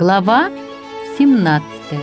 Глава 17.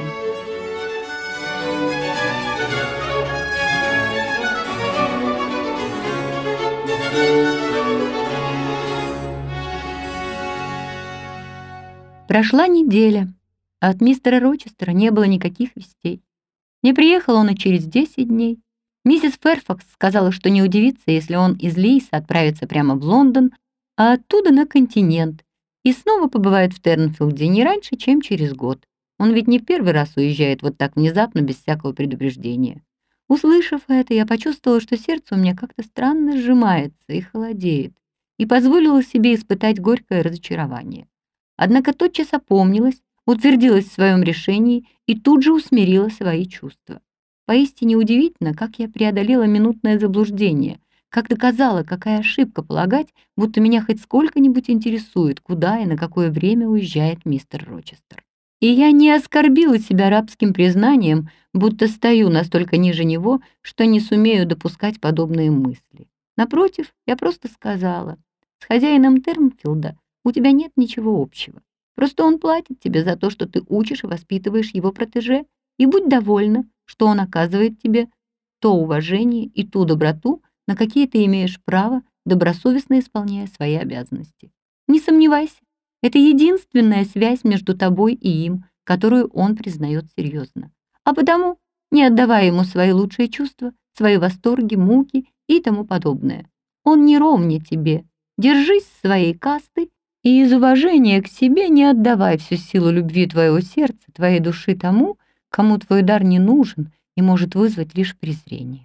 Прошла неделя, а от мистера Рочестера не было никаких вестей. Не приехал он и через 10 дней. Миссис Ферфакс сказала, что не удивится, если он из Лейса отправится прямо в Лондон, а оттуда на континент, и снова побывает в Тернфилде не раньше, чем через год. Он ведь не в первый раз уезжает вот так внезапно, без всякого предупреждения. Услышав это, я почувствовала, что сердце у меня как-то странно сжимается и холодеет, и позволила себе испытать горькое разочарование. Однако тотчас опомнилась, утвердилась в своем решении и тут же усмирила свои чувства. Поистине удивительно, как я преодолела минутное заблуждение, как доказала, какая ошибка полагать, будто меня хоть сколько-нибудь интересует, куда и на какое время уезжает мистер Рочестер. И я не оскорбила себя рабским признанием, будто стою настолько ниже него, что не сумею допускать подобные мысли. Напротив, я просто сказала: с хозяином Тернфилда у тебя нет ничего общего. Просто он платит тебе за то, что ты учишь и воспитываешь его протеже, и будь довольна, что он оказывает тебе то уважение и ту доброту, на какие ты имеешь право, добросовестно исполняя свои обязанности. Не сомневайся, это единственная связь между тобой и им, которую он признает серьезно. А потому не отдавай ему свои лучшие чувства, свои восторги, муки и тому подобное. Он не ровня тебе. Держись своей касты и из уважения к себе не отдавай всю силу любви твоего сердца, твоей души тому, кому твой дар не нужен и может вызвать лишь презрение.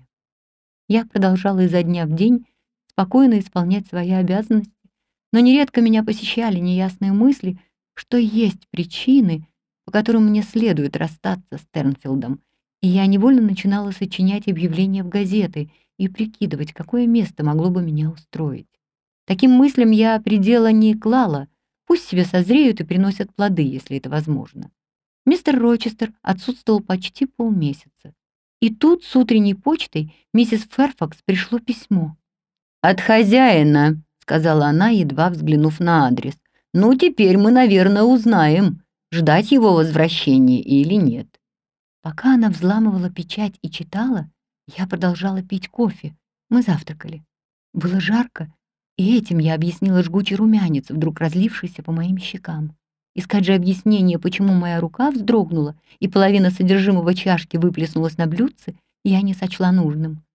Я продолжала изо дня в день спокойно исполнять свои обязанности, но нередко меня посещали неясные мысли, что есть причины, по которым мне следует расстаться с Тернфилдом, и я невольно начинала сочинять объявления в газеты и прикидывать, какое место могло бы меня устроить. Таким мыслям я предела не клала, пусть себе созреют и приносят плоды, если это возможно. Мистер Рочестер отсутствовал почти полмесяца. И тут с утренней почтой миссис Ферфакс пришло письмо. «От хозяина», — сказала она, едва взглянув на адрес. «Ну, теперь мы, наверное, узнаем, ждать его возвращения или нет». Пока она взламывала печать и читала, я продолжала пить кофе. Мы завтракали. Было жарко, и этим я объяснила жгучий румянец, вдруг разлившийся по моим щекам. Искать же объяснение, почему моя рука вздрогнула и половина содержимого чашки выплеснулась на блюдце, я не сочла нужным.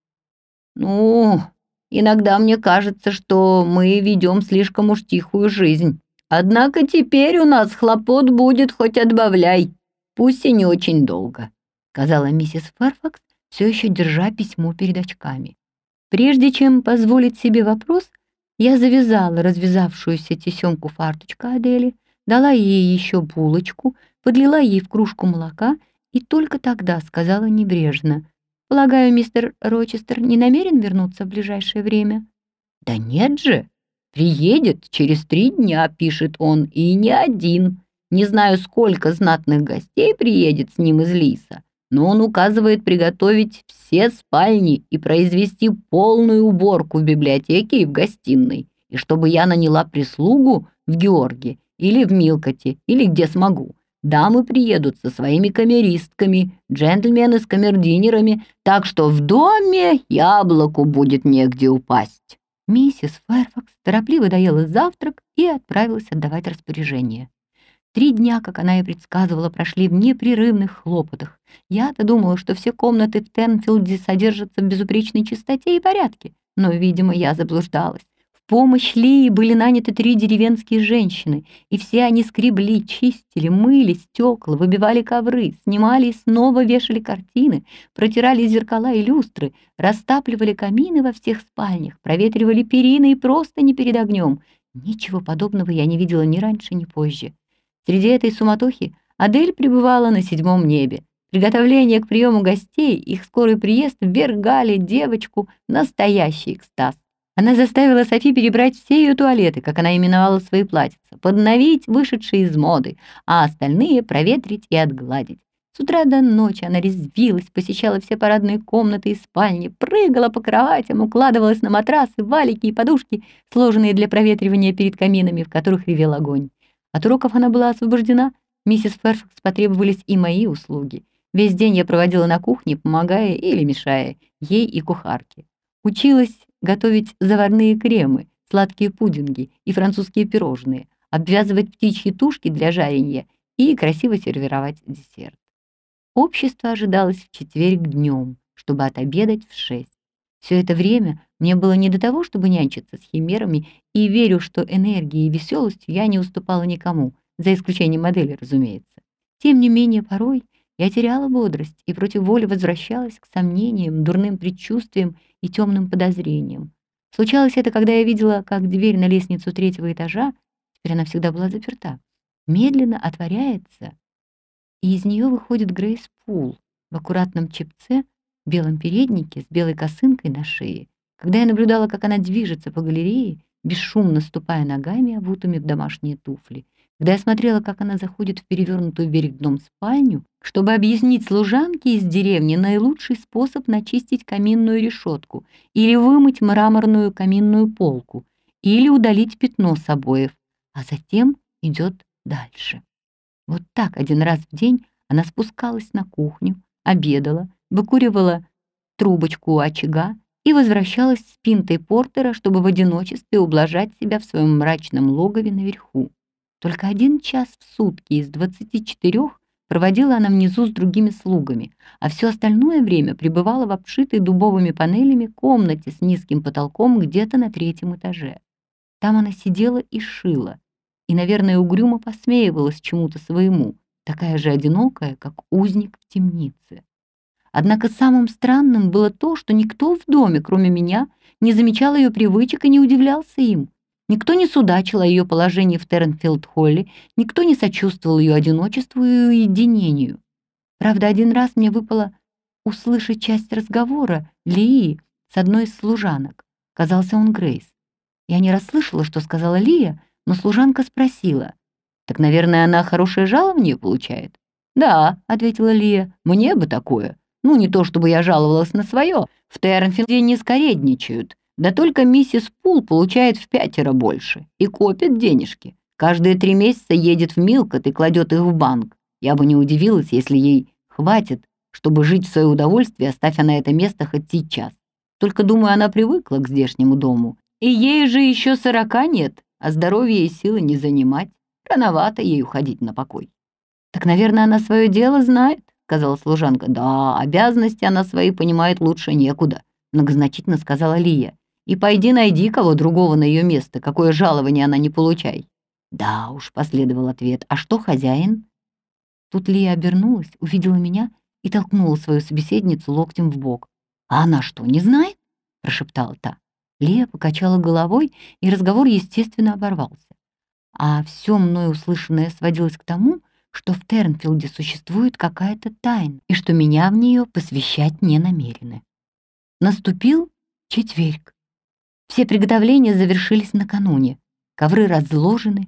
«Ну, иногда мне кажется, что мы ведем слишком уж тихую жизнь. Однако теперь у нас хлопот будет хоть отбавляй, пусть и не очень долго», сказала миссис Ферфакс, все еще держа письмо перед очками. Прежде чем позволить себе вопрос, я завязала развязавшуюся тесемку фарточка Адели, дала ей еще булочку, подлила ей в кружку молока и только тогда сказала небрежно: «Полагаю, мистер Рочестер не намерен вернуться в ближайшее время?» «Да нет же! Приедет через 3 дня, пишет он, и не один. Не знаю, сколько знатных гостей приедет с ним из Лиса, но он указывает приготовить все спальни и произвести полную уборку в библиотеке и в гостиной, и чтобы я наняла прислугу в Георге или в Милкоте, или где смогу. Дамы приедут со своими камеристками, джентльмены с камердинерами, так что в доме яблоку будет негде упасть». Миссис Ферфакс торопливо доела завтрак и отправилась отдавать распоряжение. 3 дня, как она и предсказывала, прошли в непрерывных хлопотах. Я-то думала, что все комнаты в Тернфилде содержатся в безупречной чистоте и порядке, но, видимо, я заблуждалась. В помощь Лии были наняты 3 деревенские женщины, и все они скребли, чистили, мыли стекла, выбивали ковры, снимали и снова вешали картины, протирали зеркала и люстры, растапливали камины во всех спальнях, проветривали перины и простыни перед огнем. Ничего подобного я не видела ни раньше, ни позже. Среди этой суматохи Адель пребывала на 7-м небе. Приготовления к приему гостей, их скорый приезд ввергали девочку в настоящий экстаз. Она заставила Софи перебрать все ее туалеты, как она именовала свои платьица, подновить вышедшие из моды, а остальные проветрить и отгладить. С утра до ночи она резвилась, посещала все парадные комнаты и спальни, прыгала по кроватям, укладывалась на матрасы, валики и подушки, сложенные для проветривания перед каминами, в которых ревел огонь. От уроков она была освобождена Миссис Ферфакс потребовались и мои услуги. Весь день я проводила на кухне, помогая или мешая ей и кухарке. Училась готовить заварные кремы, сладкие пудинги и французские пирожные, обвязывать птичьи тушки для жаренья и красиво сервировать десерт. Общество ожидалось в четверг днем, чтобы отобедать в 6. Все это время мне было не до того, чтобы нянчиться с химерами, и верю, что энергией и веселостью я не уступала никому, за исключением модели, разумеется. Тем не менее, порой я теряла бодрость и против воли возвращалась к сомнениям, дурным предчувствиям и темным подозрениям. Случалось это, когда я видела, как дверь на лестницу 3-го этажа, теперь она всегда была заперта, медленно отворяется, и из нее выходит Грейс Пул в аккуратном чепце, в белом переднике с белой косынкой на шее. Когда я наблюдала, как она движется по галерее, бесшумно ступая ногами, обутыми в домашние туфли, когда я смотрела, как она заходит в перевернутую вверх дном спальню, чтобы объяснить служанке из деревни наилучший способ начистить каминную решетку или вымыть мраморную каминную полку, или удалить пятно с обоев, а затем идет дальше. Вот так один раз в день она спускалась на кухню, обедала, выкуривала трубочку у очага и возвращалась с пинтой портера, чтобы в одиночестве ублажать себя в своем мрачном логове наверху. Только 1 час в сутки из 24 проводила она внизу с другими слугами, а все остальное время пребывала в обшитой дубовыми панелями комнате с низким потолком где-то на 3-м этаже. Там она сидела и шила, и, наверное, угрюмо посмеивалась чему-то своему, такая же одинокая, как узник в темнице. Однако самым странным было то, что никто в доме, кроме меня, не замечал ее привычек и не удивлялся им. Никто не судачил о ее положении в Терренфилд-Холле, никто не сочувствовал ее одиночеству и уединению. Правда, один раз мне выпало услышать часть разговора Лии с одной из служанок. Казался он Грейс. Я не расслышала, что сказала Лия, но служанка спросила: «Так, наверное, она хорошее жалование получает?» «Да», — ответила Лия, — «мне бы такое. Ну, не то чтобы я жаловалась на свое. В Терренфилде не скоредничают. Да только миссис Пул получает в 5 больше и копит денежки. Каждые 3 месяца едет в Милкот и кладет их в банк. Я бы не удивилась, если ей хватит, чтобы жить в свое удовольствие, оставь она это место хоть сейчас. Только, думаю, она привыкла к здешнему дому. И ей же еще 40 нет, а здоровье и силы не занимать. Рановато ей уходить на покой». «Так, наверное, она свое дело знает», — сказала служанка. «Да, обязанности она свои понимает лучше некуда», — многозначительно сказала Лия. «И пойди найди кого другого на ее место, какое жалование она не получай». «Да уж», — последовал ответ. «А что хозяин?» Тут Лия обернулась, увидела меня и толкнула свою собеседницу локтем в бок. «А она что, не знает?» — прошептала та. Лия покачала головой, и разговор, естественно, оборвался. А все мною услышанное сводилось к тому, что в Тернфилде существует какая-то тайна, и что меня в нее посвящать не намерены. Наступил четверг. Все приготовления завершились накануне. Ковры разложены,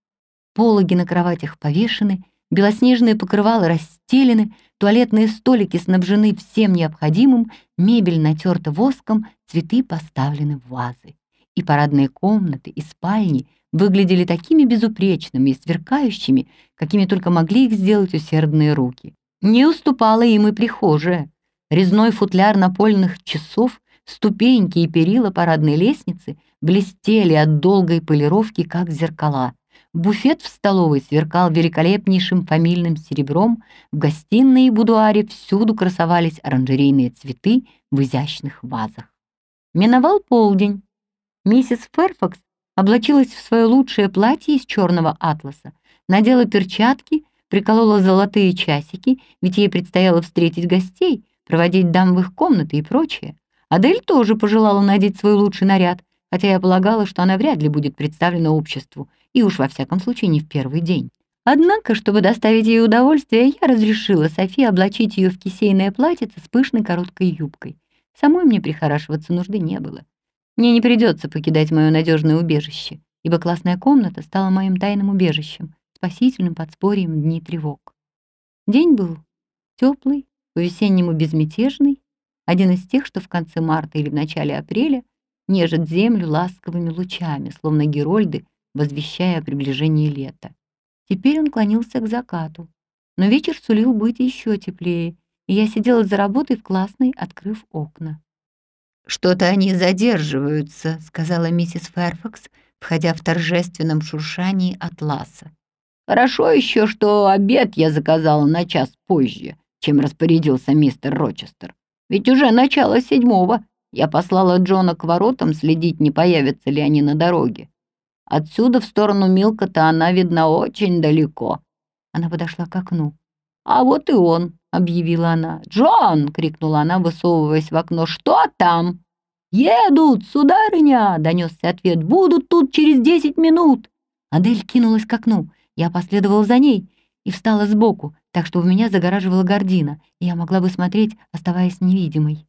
пологи на кроватях повешены, белоснежные покрывала расстелены, туалетные столики снабжены всем необходимым, мебель натерта воском, цветы поставлены в вазы. И парадные комнаты, и спальни выглядели такими безупречными и сверкающими, какими только могли их сделать усердные руки. Не уступала им и прихожая. Резной футляр напольных часов, ступеньки и перила парадной лестницы блестели от долгой полировки, как зеркала. Буфет в столовой сверкал великолепнейшим фамильным серебром, в гостиной и будуаре всюду красовались оранжерейные цветы в изящных вазах. Миновал полдень. Миссис Ферфакс облачилась в свое лучшее платье из черного атласа, надела перчатки, приколола золотые часики, ведь ей предстояло встретить гостей, проводить дам в их комнаты и прочее. Адель тоже пожелала надеть свой лучший наряд, хотя я полагала, что она вряд ли будет представлена обществу, и уж во всяком случае не в первый день. Однако, чтобы доставить ей удовольствие, я разрешила Софи облачить ее в кисейное платьице с пышной короткой юбкой. Самой мне прихорашиваться нужды не было. Мне не придется покидать мое надежное убежище, ибо классная комната стала моим тайным убежищем, спасительным подспорьем в дни тревог. День был теплый, по-весеннему безмятежный, один из тех, что в конце марта или в начале апреля нежат землю ласковыми лучами, словно герольды, возвещая о приближении лета. Теперь он клонился к закату. Но вечер сулил быть еще теплее, и я сидела за работой в классной, открыв окна. «Что-то они задерживаются», — сказала миссис Ферфакс, входя в торжественном шуршании атласа. «Хорошо еще, что обед я заказала на час позже, чем распорядился мистер Рочестер. Ведь уже начало 7. Я послала Джона к воротам следить, не появятся ли они на дороге. Отсюда в сторону Милкота она видна очень далеко». Она подошла к окну. «А вот и он», — объявила она. «Джон!» — крикнула она, высовываясь в окно. «Что там?» «Едут, сударыня!» — донесся ответ. «Будут тут через 10 минут!» Адель кинулась к окну. Я последовала за ней и встала сбоку, так что у меня загораживала гардина, и я могла бы смотреть, оставаясь невидимой.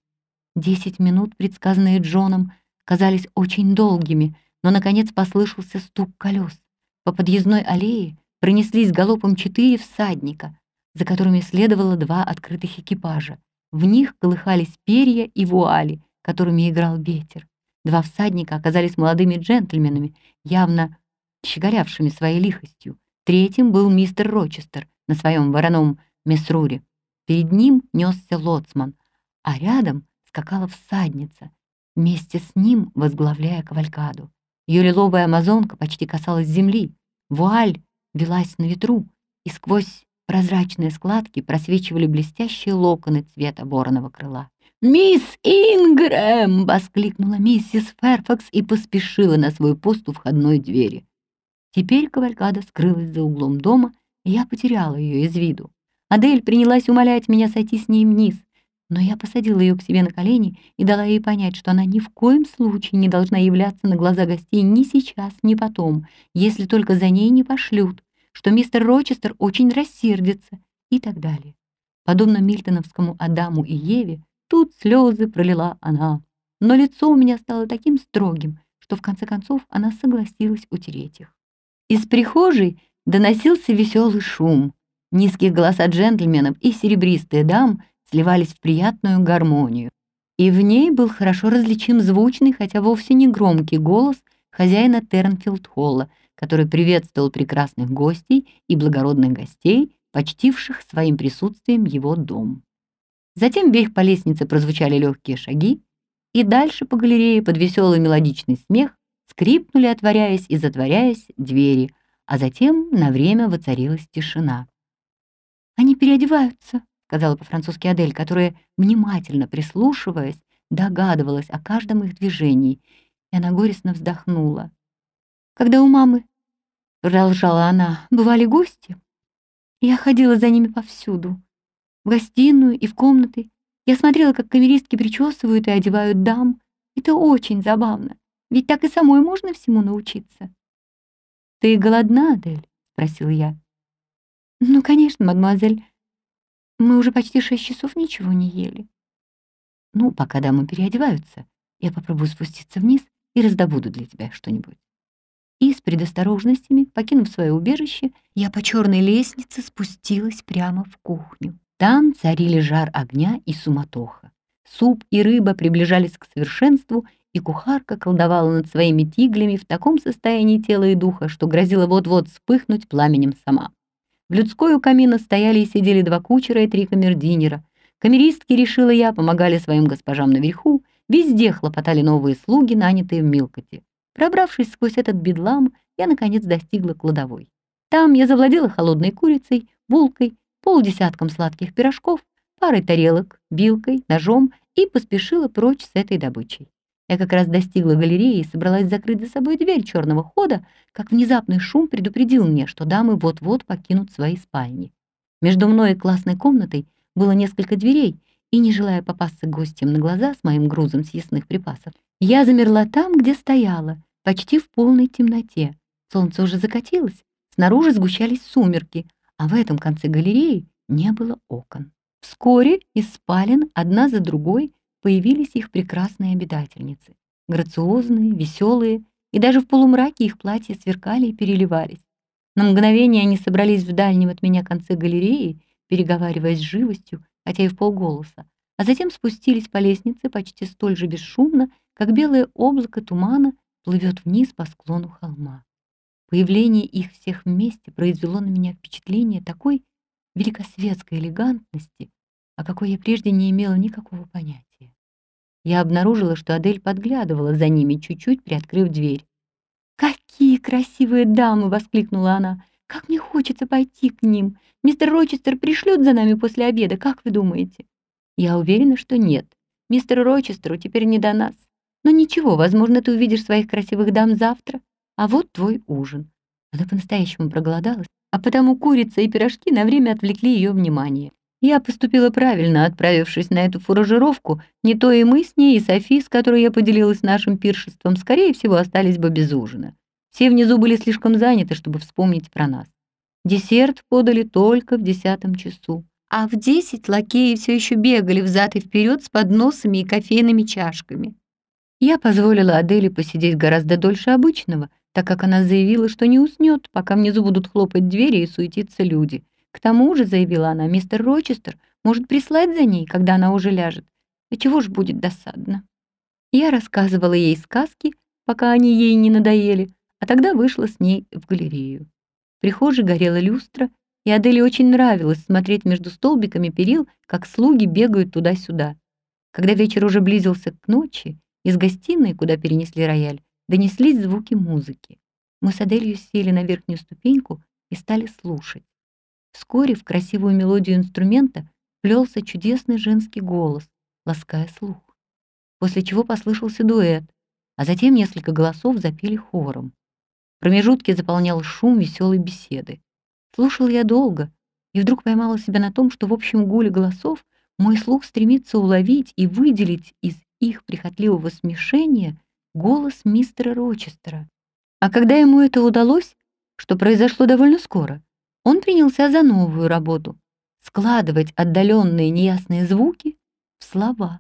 10 минут, предсказанные Джоном, казались очень долгими, но, наконец, послышался стук колес. По подъездной аллее пронеслись галопом 4 всадника, за которыми следовало 2 открытых экипажа. В них колыхались перья и вуали, которыми играл ветер. 2 всадника оказались молодыми джентльменами, явно щеголявшими своей лихостью. Третьим был мистер Рочестер на своем вороном месруре. Перед ним несся лоцман, а рядом скакала всадница, вместе с ним возглавляя кавалькаду. Ее лиловая амазонка почти касалась земли. Вуаль велась на ветру, и сквозь прозрачные складки просвечивали блестящие локоны цвета вороного крыла. «Мисс Ингрэм!» — воскликнула миссис Ферфакс и поспешила на свой пост у входной двери. Теперь кавалькада скрылась за углом дома, и я потеряла ее из виду. Адель принялась умолять меня сойти с ней вниз, но я посадила ее к себе на колени и дала ей понять, что она ни в коем случае не должна являться на глаза гостей ни сейчас, ни потом, если только за ней не пошлют, что мистер Рочестер очень рассердится и так далее. Подобно мильтоновскому Адаму и Еве, тут слезы пролила она, но лицо у меня стало таким строгим, что в конце концов она согласилась утереть их. Из прихожей доносился веселый шум. Низкие голоса джентльменов и серебристые дам сливались в приятную гармонию. И в ней был хорошо различим звучный, хотя вовсе не громкий голос хозяина Тернфилд-холла, который приветствовал прекрасных гостей и благородных гостей, почтивших своим присутствием его дом. Затем вверх по лестнице прозвучали легкие шаги, и дальше по галерее под веселый мелодичный смех скрипнули, отворяясь и затворяясь, двери, а затем на время воцарилась тишина. «Они переодеваются», — сказала по-французски Адель, которая, внимательно прислушиваясь, догадывалась о каждом их движении, и она горестно вздохнула. «Когда у мамы, — продолжала она, — бывали гости, я ходила за ними повсюду, в гостиную и в комнаты. Я смотрела, как камеристки причесывают и одевают дам. Это очень забавно. Ведь так и самой можно всему научиться». «Ты голодна, Адель?» — спросила я. «Ну, конечно, мадемуазель. Мы уже почти 6 часов ничего не ели». «Ну, пока дамы переодеваются, я попробую спуститься вниз и раздобуду для тебя что-нибудь». И с предосторожностями, покинув свое убежище, я по черной лестнице спустилась прямо в кухню. Там царили жар огня и суматоха. Суп и рыба приближались к совершенству, и кухарка колдовала над своими тиглями в таком состоянии тела и духа, что грозила вот-вот вспыхнуть пламенем сама. В людской у камина стояли и сидели 2 кучера и 3 камердинера. Камеристки, решила я, помогали своим госпожам наверху, везде хлопотали новые слуги, нанятые в Милкоте. Пробравшись сквозь этот бедлам, я, наконец, достигла кладовой. Там я завладела холодной курицей, булкой, полдесятком сладких пирожков, парой тарелок, вилкой, ножом и поспешила прочь с этой добычей. Я как раз достигла галереи и собралась закрыть за собой дверь черного хода, как внезапный шум предупредил меня, что дамы вот-вот покинут свои спальни. Между мной и классной комнатой было несколько дверей, и, не желая попасться гостям на глаза с моим грузом съестных припасов, я замерла там, где стояла, почти в полной темноте. Солнце уже закатилось, снаружи сгущались сумерки, а в этом конце галереи не было окон. Вскоре из спален одна за другой появились их прекрасные обитательницы. Грациозные, веселые, и даже в полумраке их платья сверкали и переливались. На мгновение они собрались в дальнем от меня конце галереи, переговариваясь с живостью, хотя и в полголоса, а затем спустились по лестнице почти столь же бесшумно, как белое облако тумана плывет вниз по склону холма. Появление их всех вместе произвело на меня впечатление такой великосветской элегантности, о какой я прежде не имела никакого понятия. Я обнаружила, что Адель подглядывала за ними, чуть-чуть приоткрыв дверь. «Какие красивые дамы!» — воскликнула она. «Как мне хочется пойти к ним! Мистер Рочестер пришлет за нами после обеда, как вы думаете?» «Я уверена, что нет. Мистеру Рочестеру теперь не до нас. Но ничего, возможно, ты увидишь своих красивых дам завтра. А вот твой ужин». Она по-настоящему проголодалась, а потому курица и пирожки на время отвлекли ее внимание. Я поступила правильно, отправившись на эту фуражировку. Не то и мы с ней, и Софи, с которой я поделилась нашим пиршеством, скорее всего, остались бы без ужина. Все внизу были слишком заняты, чтобы вспомнить про нас. Десерт подали только в 10 часу, а в 10 лакеи все еще бегали взад и вперед с подносами и кофейными чашками. Я позволила Аделе посидеть гораздо дольше обычного, так как она заявила, что не уснет, пока внизу будут хлопать двери и суетиться люди. К тому же, заявила она, мистер Рочестер может прислать за ней, когда она уже ляжет. А чего ж будет досадно? Я рассказывала ей сказки, пока они ей не надоели, а тогда вышла с ней в галерею. В прихожей горела люстра, и Аделе очень нравилось смотреть между столбиками перил, как слуги бегают туда-сюда. Когда вечер уже близился к ночи, из гостиной, куда перенесли рояль, донеслись звуки музыки. Мы с Аделью сели на верхнюю ступеньку и стали слушать. Вскоре в красивую мелодию инструмента плелся чудесный женский голос, лаская слух. После чего послышался дуэт, а затем несколько голосов запели хором. Промежутки заполнял шум веселой беседы. Слушал я долго, и вдруг поймала себя на том, что в общем гуле голосов мой слух стремится уловить и выделить из их прихотливого смешения голос мистера Рочестера. А когда ему это удалось, что произошло довольно скоро, он принялся за новую работу — складывать отдаленные неясные звуки в слова.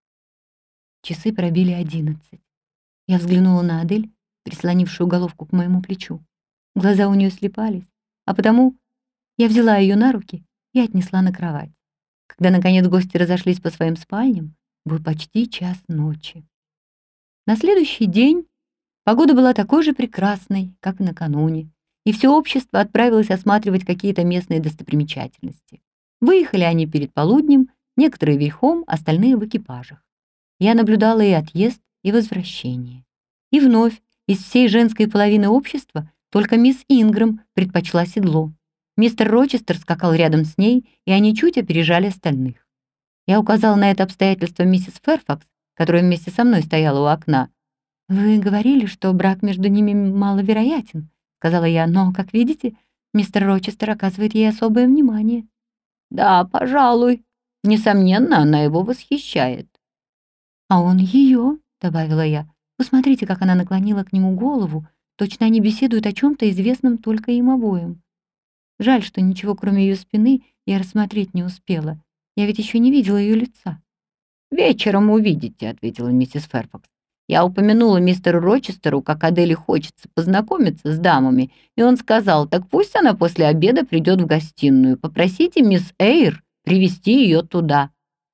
Часы пробили 11. Я взглянула на Адель, прислонившую головку к моему плечу. Глаза у нее слепались, а потому я взяла ее на руки и отнесла на кровать. Когда, наконец, гости разошлись по своим спальням, был почти час ночи. На следующий день погода была такой же прекрасной, как и накануне, и все общество отправилось осматривать какие-то местные достопримечательности. Выехали они перед полуднем, некоторые верхом, остальные в экипажах. Я наблюдала и отъезд, и возвращение. И вновь из всей женской половины общества только мисс Ингрэм предпочла седло. Мистер Рочестер скакал рядом с ней, и они чуть опережали остальных. Я указала на это обстоятельство миссис Ферфакс, которая вместе со мной стояла у окна. «Вы говорили, что брак между ними маловероятен», — сказала я, «но, как видите, мистер Рочестер оказывает ей особое внимание». «Да, пожалуй. Несомненно, она его восхищает». «А он ее», — добавила я. «Посмотрите, как она наклонила к нему голову. Точно они беседуют о чем-то известном только им обоим. Жаль, что ничего, кроме ее спины, я рассмотреть не успела. Я ведь еще не видела ее лица». «Вечером увидите», — ответила миссис Ферфакс. «Я упомянула мистеру Рочестеру, как Аделе хочется познакомиться с дамами, и он сказал, так пусть она после обеда придет в гостиную. Попросите мисс Эйр привести ее туда».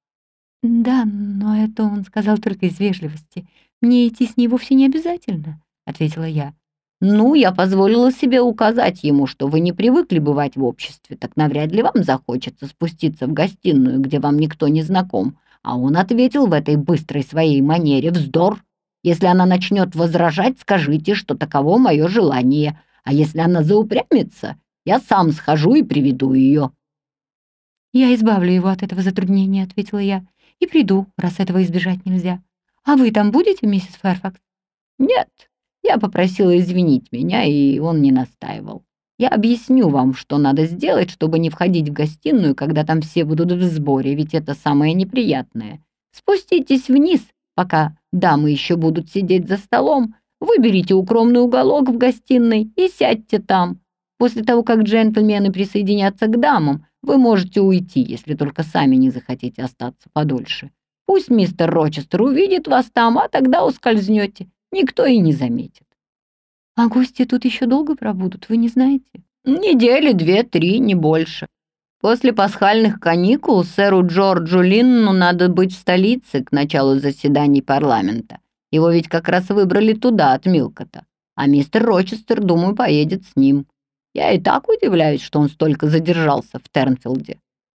«Да, но это он сказал только из вежливости. Мне идти с ней вовсе не обязательно», — ответила я. «Ну, я позволила себе указать ему, что вы не привыкли бывать в обществе, так навряд ли вам захочется спуститься в гостиную, где вам никто не знаком». А он ответил в этой быстрой своей манере: «Вздор! Если она начнет возражать, скажите, что таково мое желание, а если она заупрямится, я сам схожу и приведу ее». «Я избавлю его от этого затруднения», — ответила я, «и приду, раз этого избежать нельзя. А вы там будете, миссис Ферфакс?» «Нет, я попросила извинить меня, и он не настаивал. Я объясню вам, что надо сделать, чтобы не входить в гостиную, когда там все будут в сборе, ведь это самое неприятное. Спуститесь вниз, пока дамы еще будут сидеть за столом, выберите укромный уголок в гостиной и сядьте там. После того, как джентльмены присоединятся к дамам, вы можете уйти, если только сами не захотите остаться подольше. Пусть мистер Рочестер увидит вас там, а тогда ускользнете. Никто и не заметит». «А гости тут еще долго пробудут, вы не знаете?» «Недели 2-3, не больше. После пасхальных каникул сэру Джорджу Линну надо быть в столице к началу заседаний парламента. Его ведь как раз выбрали туда, от Милкота. а мистер Рочестер, думаю, поедет с ним. Я и так удивляюсь, что он столько задержался в Тернфилде».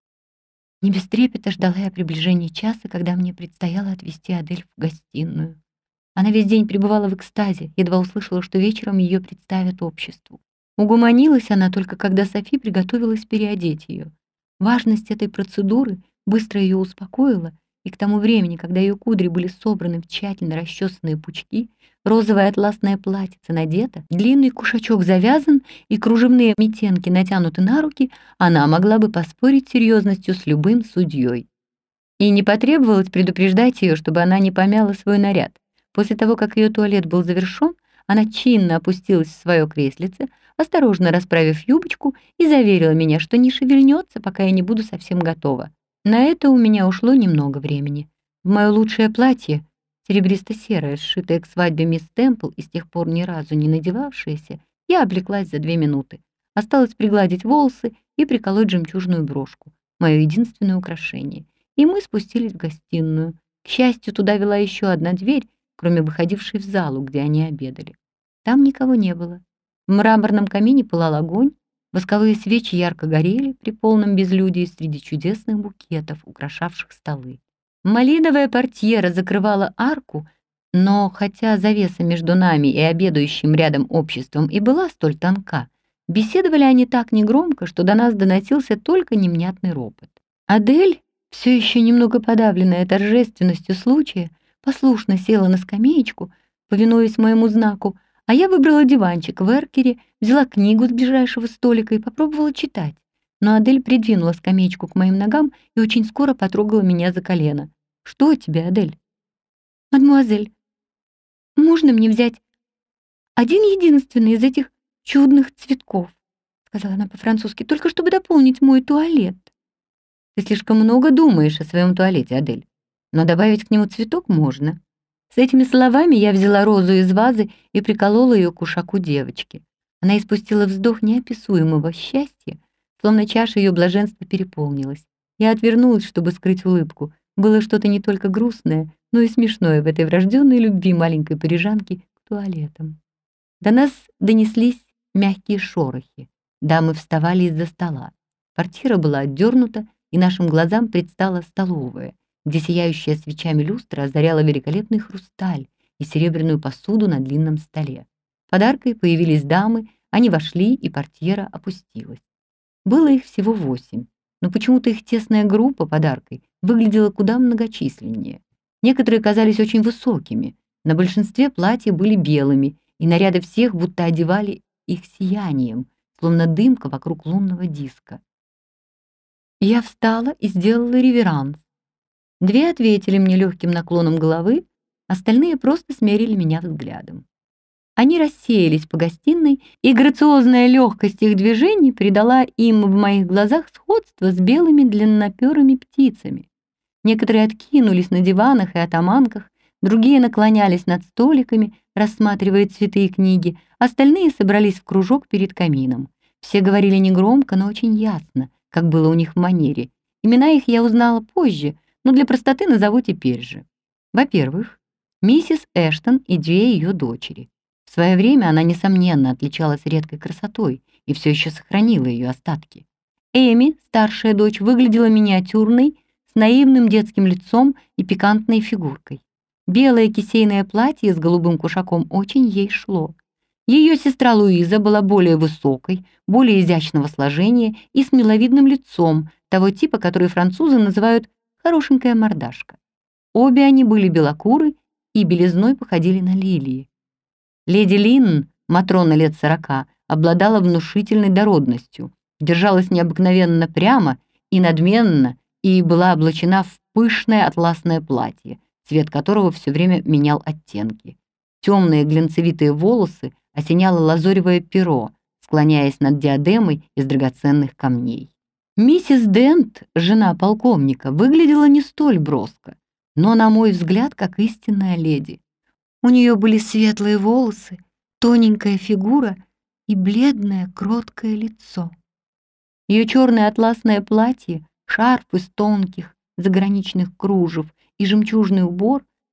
Не без трепета ждала я приближения часа, когда мне предстояло отвезти Адель в гостиную. Она весь день пребывала в экстазе, едва услышала, что вечером ее представят обществу. Угомонилась она только когда Софи приготовилась переодеть ее. Важность этой процедуры быстро ее успокоила, и к тому времени, когда ее кудри были собраны в тщательно расчесанные пучки, розовое атласное платьице надето, длинный кушачок завязан и кружевные метенки натянуты на руки, она могла бы поспорить серьезностью с любым судьей. И не потребовалось предупреждать ее, чтобы она не помяла свой наряд. После того, как ее туалет был завершен, она чинно опустилась в свое креслице, осторожно расправив юбочку, и заверила меня, что не шевельнется, пока я не буду совсем готова. На это у меня ушло немного времени. В мое лучшее платье, серебристо-серое, сшитое к свадьбе мисс Темпл и с тех пор ни разу не надевавшееся, я облеклась за 2 минуты. Осталось пригладить волосы и приколоть жемчужную брошку, мое единственное украшение. И мы спустились в гостиную. К счастью, туда вела еще одна дверь, кроме выходившей в залу, где они обедали. Там никого не было. В мраморном камине пылал огонь, восковые свечи ярко горели при полном безлюдии среди чудесных букетов, украшавших столы. Малиновая портьера закрывала арку, но хотя завеса между нами и обедающим рядом обществом и была столь тонка, беседовали они так негромко, что до нас доносился только невнятный ропот. Адель, все еще немного подавленная торжественностью случая, послушно села на скамеечку, повинуясь моему знаку, а я выбрала диванчик в эркере, взяла книгу с ближайшего столика и попробовала читать. Но Адель придвинула скамеечку к моим ногам и очень скоро потрогала меня за колено. «Что тебе, Адель?» «Мадемуазель, можно мне взять один единственный из этих чудных цветков?» сказала она по-французски, «только чтобы дополнить мой туалет». «Ты слишком много думаешь о своем туалете, Адель, но добавить к нему цветок можно». С этими словами я взяла розу из вазы и приколола ее к ушаку девочки. Она испустила вздох неописуемого счастья, словно чаша ее блаженства переполнилась. Я отвернулась, чтобы скрыть улыбку. Было что-то не только грустное, но и смешное в этой врожденной любви маленькой парижанки к туалетам. До нас донеслись мягкие шорохи. Дамы вставали из-за стола. Портьера была отдернута, и нашим глазам предстала столовая, где сияющая свечами люстра озаряла великолепный хрусталь и серебряную посуду на длинном столе. Подаркой появились дамы, они вошли, и портьера опустилась. Было их всего 8, но почему-то их тесная группа подаркой выглядела куда многочисленнее. Некоторые казались очень высокими, на большинстве платья были белыми, и наряды всех будто одевали их сиянием, словно дымка вокруг лунного диска. Я встала и сделала реверанс. 2 ответили мне легким наклоном головы, остальные просто смерили меня взглядом. Они рассеялись по гостиной, и грациозная легкость их движений придала им в моих глазах сходство с белыми длинноперыми птицами. Некоторые откинулись на диванах и атаманках, другие наклонялись над столиками, рассматривая цветы и книги, остальные собрались в кружок перед камином. Все говорили негромко, но очень ясно, как было у них в манере. Имена их я узнала позже, но для простоты назову теперь же. Во-первых, миссис Эштон и 2 ее дочери. В свое время она, несомненно, отличалась редкой красотой и все еще сохранила ее остатки. Эми, старшая дочь, выглядела миниатюрной, с наивным детским лицом и пикантной фигуркой. Белое кисейное платье с голубым кушаком очень ей шло. Ее сестра Луиза была более высокой, более изящного сложения и с миловидным лицом, того типа, который французы называют «хорошенькая мордашка». Обе они были белокуры и белизной походили на лилии. Леди Линн, матрона лет 40, обладала внушительной дородностью, держалась необыкновенно прямо и надменно и была облачена в пышное атласное платье, цвет которого все время менял оттенки. Темные глинцевитые волосы осеняло лазоревое перо, склоняясь над диадемой из драгоценных камней. Миссис Дент, жена полковника, выглядела не столь броско, но, на мой взгляд, как истинная леди. У нее были светлые волосы, тоненькая фигура и бледное, кроткое лицо. Ее черное атласное платье, шарф из тонких заграничных кружев и жемчужный убор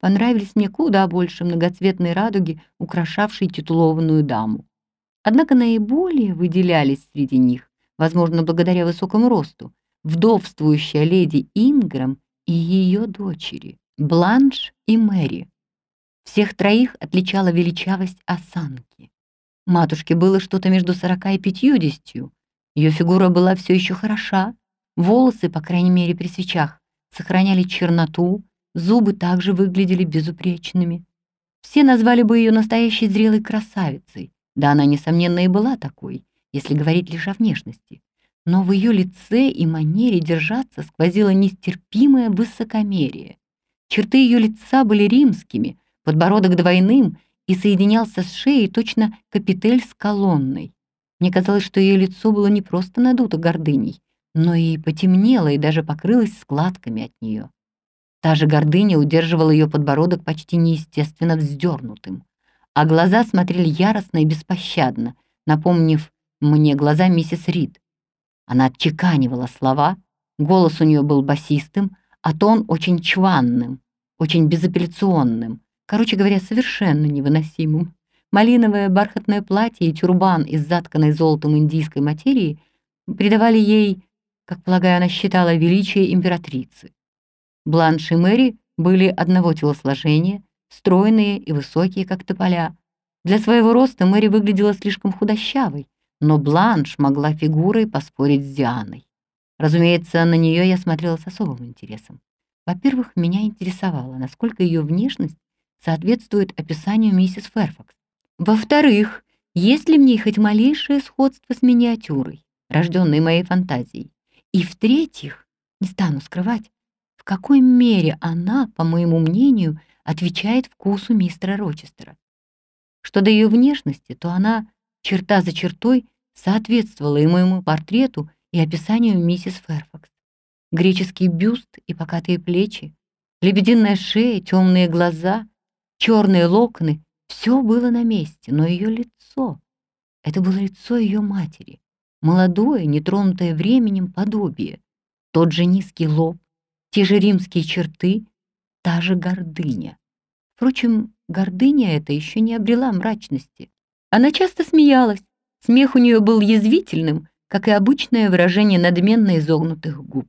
понравились мне куда больше многоцветной радуги, украшавшей титулованную даму. Однако наиболее выделялись среди них, возможно, благодаря высокому росту, вдовствующая леди Ингрэм и ее дочери, Бланш и Мэри. Всех троих отличала величавость осанки. Матушке было что-то между 40 и 50. Ее фигура была все еще хороша, волосы, по крайней мере при свечах, сохраняли черноту, зубы также выглядели безупречными. Все назвали бы ее настоящей зрелой красавицей, да она, несомненно, и была такой, если говорить лишь о внешности. Но в ее лице и манере держаться сквозило нестерпимое высокомерие. Черты ее лица были римскими, подбородок двойным и соединялся с шеей точно капитель с колонной. Мне казалось, что ее лицо было не просто надуто гордыней, но и потемнело и даже покрылось складками от нее. Та же гордыня удерживала ее подбородок почти неестественно вздернутым, а глаза смотрели яростно и беспощадно, напомнив мне глаза миссис Рид. Она отчеканивала слова, голос у нее был басистым, а тон очень чванным, очень безапелляционным, короче говоря, совершенно невыносимым. Малиновое бархатное платье и тюрбан из затканной золотом индийской материи придавали ей, как полагаю, она считала, величие императрицы. Бланш и Мэри были одного телосложения, стройные и высокие, как тополя. Для своего роста Мэри выглядела слишком худощавой, но Бланш могла фигурой поспорить с Дианой. Разумеется, на нее я смотрела с особым интересом. Во-первых, меня интересовало, насколько ее внешность соответствует описанию миссис Ферфакс. Во-вторых, есть ли в ней хоть малейшее сходство с миниатюрой, рожденной моей фантазией. И в-третьих, не стану скрывать, в какой мере она, по моему мнению, отвечает вкусу мистера Рочестера. Что до ее внешности, то она, черта за чертой, соответствовала и моему портрету, и описанию миссис Ферфакс. Греческий бюст и покатые плечи, лебединая шея, темные глаза, черные локоны — все было на месте, но ее лицо — это было лицо ее матери, молодое, нетронутое временем подобие, тот же низкий лоб, те же римские черты, та же гордыня. Впрочем, гордыня эта еще не обрела мрачности. Она часто смеялась, смех у нее был язвительным, как и обычное выражение надменно изогнутых губ.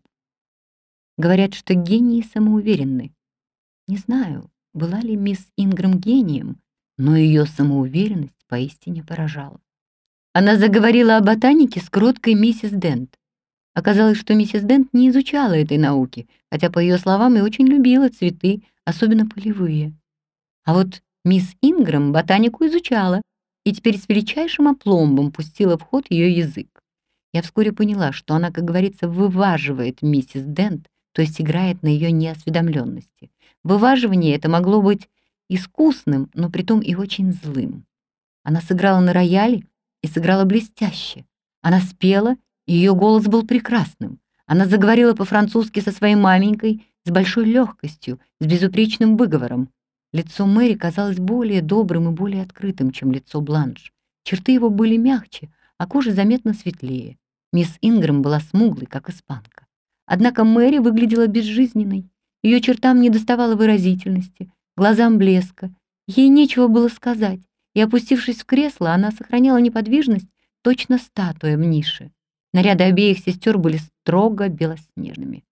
Говорят, что гении самоуверенны. Не знаю, была ли мисс Ингрэм гением, но ее самоуверенность поистине поражала. Она заговорила о ботанике с кроткой миссис Дент. Оказалось, что миссис Дент не изучала этой науки, хотя, по ее словам, и очень любила цветы, особенно полевые. А вот мисс Ингрэм ботанику изучала и теперь с величайшим опломбом пустила в ход ее язык. Я вскоре поняла, что она, как говорится, вываживает миссис Дент, то есть играет на ее неосведомленности. Вываживание это могло быть искусным, но притом и очень злым. Она сыграла на рояле и сыграла блестяще. Она спела, и ее голос был прекрасным. Она заговорила по-французски со своей маменькой с большой легкостью, с безупречным выговором. Лицо Мэри казалось более добрым и более открытым, чем лицо Бланш. Черты его были мягче, а кожа заметно светлее. Мисс Ингрэм была смуглой, как испанка. Однако Мэри выглядела безжизненной. Ее чертам недоставало выразительности, глазам блеска. Ей нечего было сказать, и, опустившись в кресло, она сохраняла неподвижность, точно статуя в нише. Наряды обеих сестер были строго белоснежными.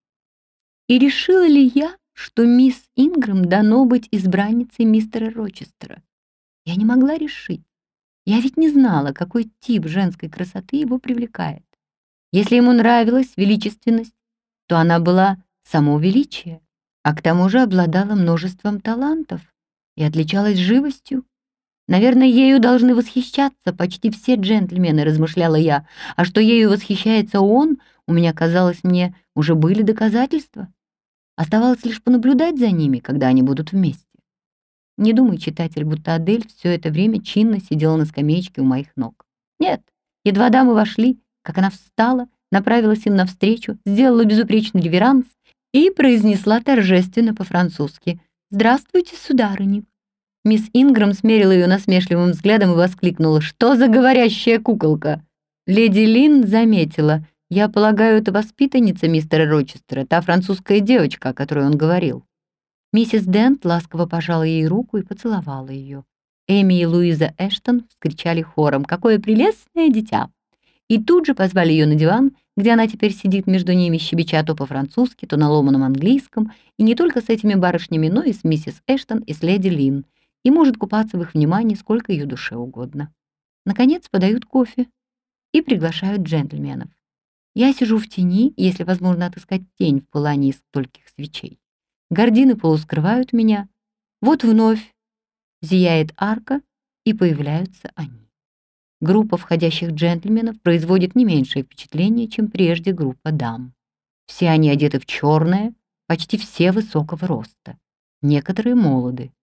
И решила ли я, что мисс Ингрэм дано быть избранницей мистера Рочестера? Я не могла решить. Я ведь не знала, какой тип женской красоты его привлекает. Если ему нравилась величественность, то она была само величие, а к тому же обладала множеством талантов и отличалась живостью. Наверное, ею должны восхищаться почти все джентльмены, размышляла я, а что ею восхищается он, у меня казалось, мне уже были доказательства. Оставалось лишь понаблюдать за ними, когда они будут вместе. Не думай, читатель, будто Адель все это время чинно сидела на скамеечке у моих ног. Нет, едва дамы вошли, как она встала, направилась им навстречу, сделала безупречный реверанс и произнесла торжественно по-французски: «Здравствуйте, сударыни». Мисс Ингрэм смерила ее насмешливым взглядом и воскликнула: «Что за говорящая куколка?» Леди Лин заметила: «Я полагаю, это воспитанница мистера Рочестера, та французская девочка, о которой он говорил». Миссис Дент ласково пожала ей руку и поцеловала ее. Эми и Луиза Эштон вскричали хором: «Какое прелестное дитя!» И тут же позвали ее на диван, где она теперь сидит между ними, щебеча то по-французски, то на ломаном английском, и не только с этими барышнями, но и с миссис Эштон и с леди Лин, и может купаться в их внимании сколько ее душе угодно. Наконец подают кофе и приглашают джентльменов. Я сижу в тени, если возможно отыскать тень в пылании стольких свечей. Гардины полускрывают меня. Вот вновь зияет арка, и появляются они. Группа входящих джентльменов производит не меньшее впечатление, чем прежде группа дам. Все они одеты в черное, почти все высокого роста. Некоторые молоды.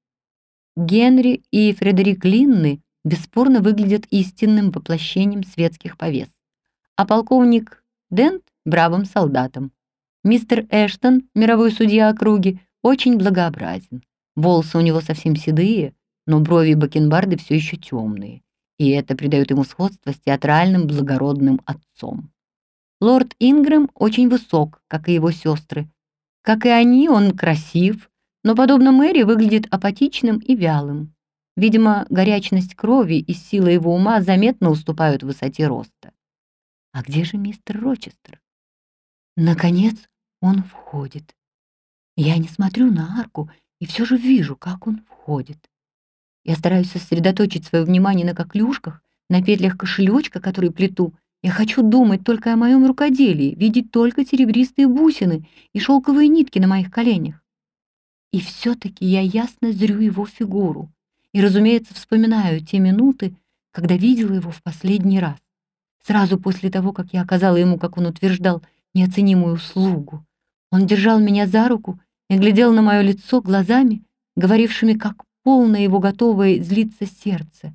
Генри и Фредерик Линны бесспорно выглядят истинным воплощением светских повес, а полковник Дент — бравым солдатом. Мистер Эштон, мировой судья округи, очень благообразен. Волосы у него совсем седые, но брови и бакенбарды все еще темные, и это придает ему сходство с театральным благородным отцом. Лорд Ингрэм очень высок, как и его сестры. Как и они, он красив, но, подобно Мэри, выглядит апатичным и вялым. Видимо, горячность крови и сила его ума заметно уступают высоте роста. А где же мистер Рочестер? Наконец он входит. Я не смотрю на арку и все же вижу, как он входит. Я стараюсь сосредоточить свое внимание на коклюшках, на петлях кошелечка, который плету. Я хочу думать только о моем рукоделии, видеть только серебристые бусины и шелковые нитки на моих коленях. И все-таки я ясно зрю его фигуру и, разумеется, вспоминаю те минуты, когда видела его в последний раз. Сразу после того, как я оказала ему, как он утверждал, неоценимую услугу. Он держал меня за руку и глядел на мое лицо глазами, говорившими, как полно его готовое злиться сердце.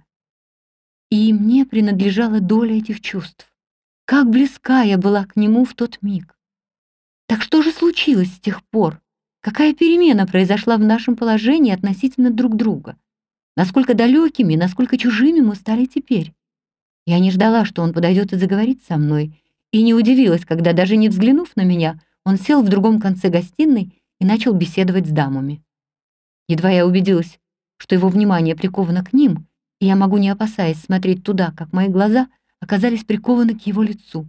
И мне принадлежала доля этих чувств. Как близка я была к нему в тот миг. Так что же случилось с тех пор? Какая перемена произошла в нашем положении относительно друг друга? Насколько далекими, насколько чужими мы стали теперь? Я не ждала, что он подойдет и заговорит со мной, и не удивилась, когда, даже не взглянув на меня, он сел в другом конце гостиной и начал беседовать с дамами. Едва я убедилась, что его внимание приковано к ним, и я могу, не опасаясь, смотреть туда, как мои глаза оказались прикованы к его лицу.